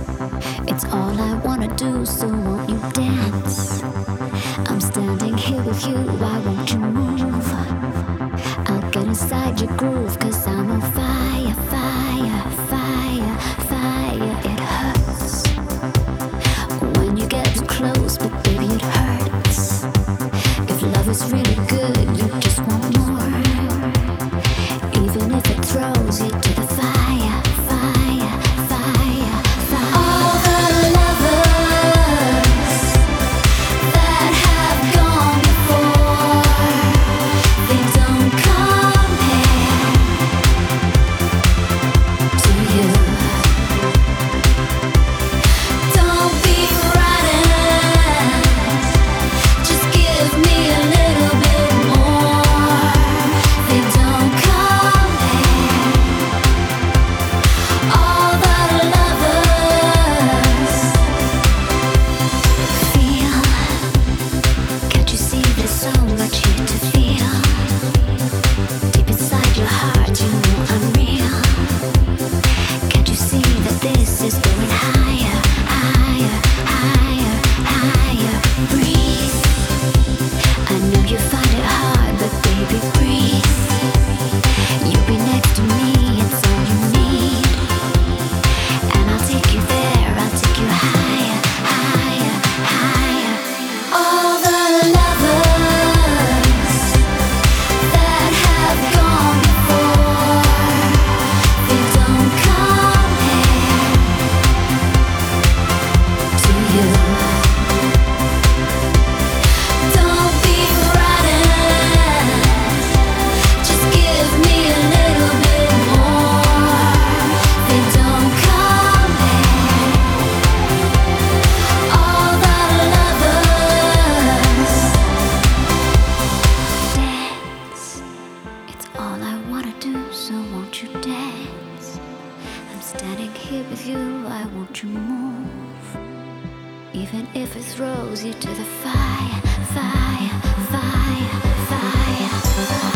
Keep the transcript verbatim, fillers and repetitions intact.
It's all I wanna do, so won't you dance? I'm standing here with you, why won't you move? I'll get inside your groove, cause I'm on fire, fire, fire, fire. It hurts when you get too close, but baby it hurts. If love is really good, you just want more. Even if it throws you to the fire, fire, fire, fire. All the lovers that have gone before, they don't compare to you. Don't be frightened, just give me a little bit more. They don't compare. All the lovers feel. Can't you see there's so much here to feel? Deep inside your heart, you know I'm real. Can't you see that this is going higher, higher, higher, higher? Breathe. I know you find it hard, but baby, breathe. You be next to me, it's all you need. And I'll take you there, I'll take you higher, higher, higher. All the lovers that have gone before, they don't compare to you. Don't be frightened, just give me a little bit more. They don't compare. All the lovers dance. It's all I wanna do, so won't you dance? I'm standing here with you, why won't you move? Even if it throws you to the fire, fire, fire, fire.